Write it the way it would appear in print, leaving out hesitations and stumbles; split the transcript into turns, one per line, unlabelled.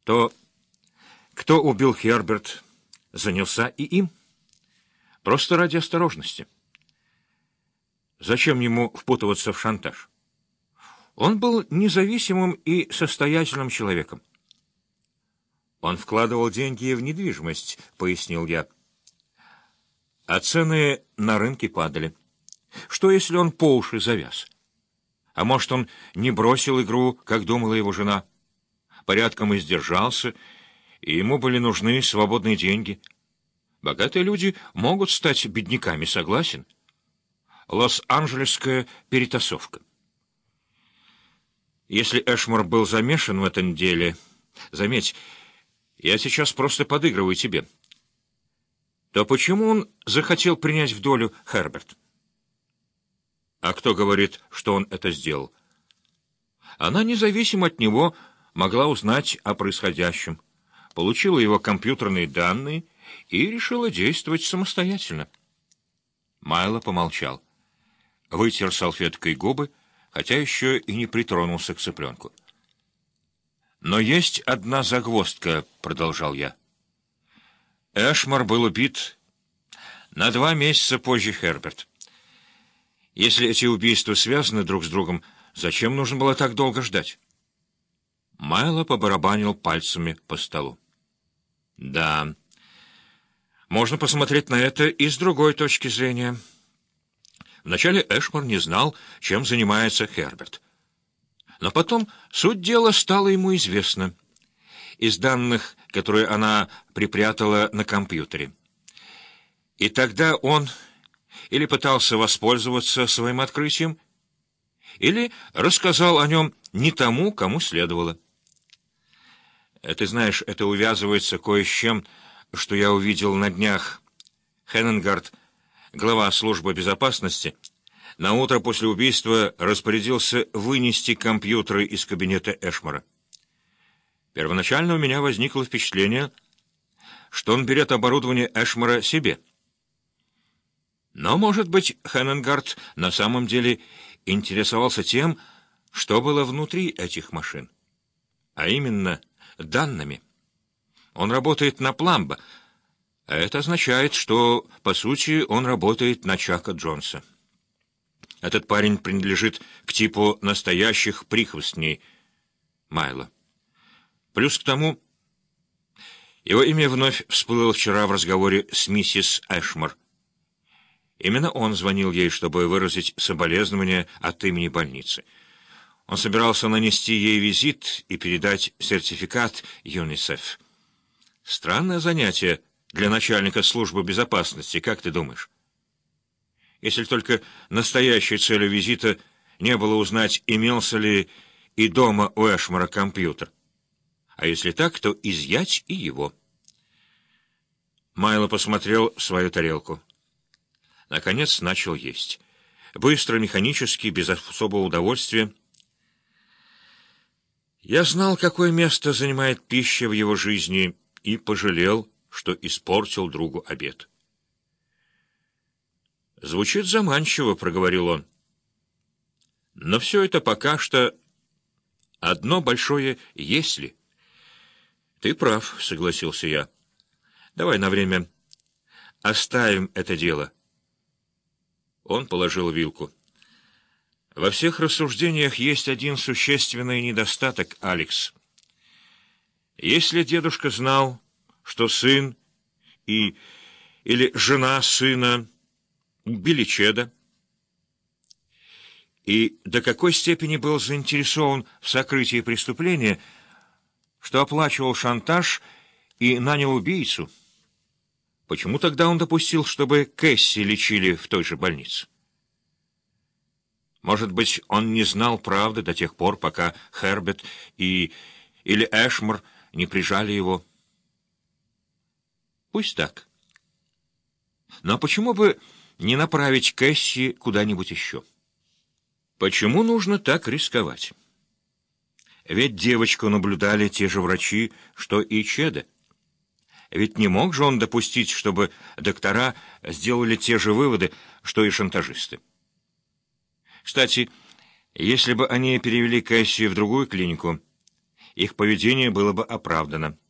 то кто убил Херберт, занялся и им. Просто ради осторожности. Зачем ему впутываться в шантаж? Он был независимым и состоятельным человеком. Он вкладывал деньги в недвижимость, пояснил я. А цены на рынке падали. Что, если он по уши завяз? А может, он не бросил игру, как думала его жена? Порядком издержался, и ему были нужны свободные деньги. Богатые люди могут стать бедняками, согласен? Лос-Анджелесская перетасовка. Если Эшмор был замешан в этом деле, заметь, я сейчас просто подыгрываю тебе, то почему он захотел принять в долю Херберт? А кто говорит, что он это сделал? Она независимо от него могла узнать о происходящем, получила его компьютерные данные и решила действовать самостоятельно. Майло помолчал, вытер салфеткой губы, хотя еще и не притронулся к цыпленку. «Но есть одна загвоздка», — продолжал я. Эшмор был убит на 2 месяца позже Херберт. Если эти убийства связаны друг с другом, зачем нужно было так долго ждать? Майло побарабанил пальцами по столу. Да, можно посмотреть на это и с другой точки зрения. Вначале Эшмор не знал, чем занимается Херберт. Но потом суть дела стала ему известна из данных, которые она припрятала на компьютере. И тогда он или пытался воспользоваться своим открытием, или рассказал о нем не тому, кому следовало. Ты знаешь, это увязывается кое с чем, что я увидел на днях. Хеннингард, глава службы безопасности, на утро после убийства распорядился вынести компьютеры из кабинета Эшмора. Первоначально у меня возникло впечатление, что он берет оборудование Эшмора себе. Но, может быть, Хеннингард на самом деле интересовался тем, что было внутри этих машин, а именно данными. Он работает на Пламбо, а это означает, что, по сути, он работает на Чака Джонса. Этот парень принадлежит к типу настоящих прихвостней Майло. Плюс к тому, его имя вновь всплыло вчера в разговоре с миссис Эшмор. Именно он звонил ей, чтобы выразить соболезнования от имени больницы. Он собирался нанести ей визит и передать сертификат ЮНИСЕФ. Странное занятие для начальника службы безопасности, как ты думаешь? Если только настоящей целью визита не было узнать, имелся ли и дома у Эшмора компьютер. А если так, то изъять и его. Майло посмотрел в свою тарелку. Наконец начал есть. Быстро, механически, без особого удовольствия. Я знал, какое место занимает пища в его жизни, и пожалел, что испортил другу обед. «Звучит заманчиво», — проговорил он. «Но все это пока что одно большое «если». «Ты прав», — согласился я. «Давай на время оставим это дело». Он положил вилку. «Во всех рассуждениях есть один существенный недостаток, Алекс. Если дедушка знал, что сын или жена сына убили Чеда, и до какой степени был заинтересован в сокрытии преступления, что оплачивал шантаж и нанял убийцу, почему тогда он допустил, чтобы Кэсси лечили в той же больнице? Может быть, он не знал правды до тех пор, пока Херберт или Эшмор не прижали его? Пусть так. Но почему бы не направить Кэсси куда-нибудь еще? Почему нужно так рисковать? Ведь девочку наблюдали те же врачи, что и Чеда. Ведь не мог же он допустить, чтобы доктора сделали те же выводы, что и шантажисты. Кстати, если бы они перевели Кэсси в другую клинику, их поведение было бы оправдано.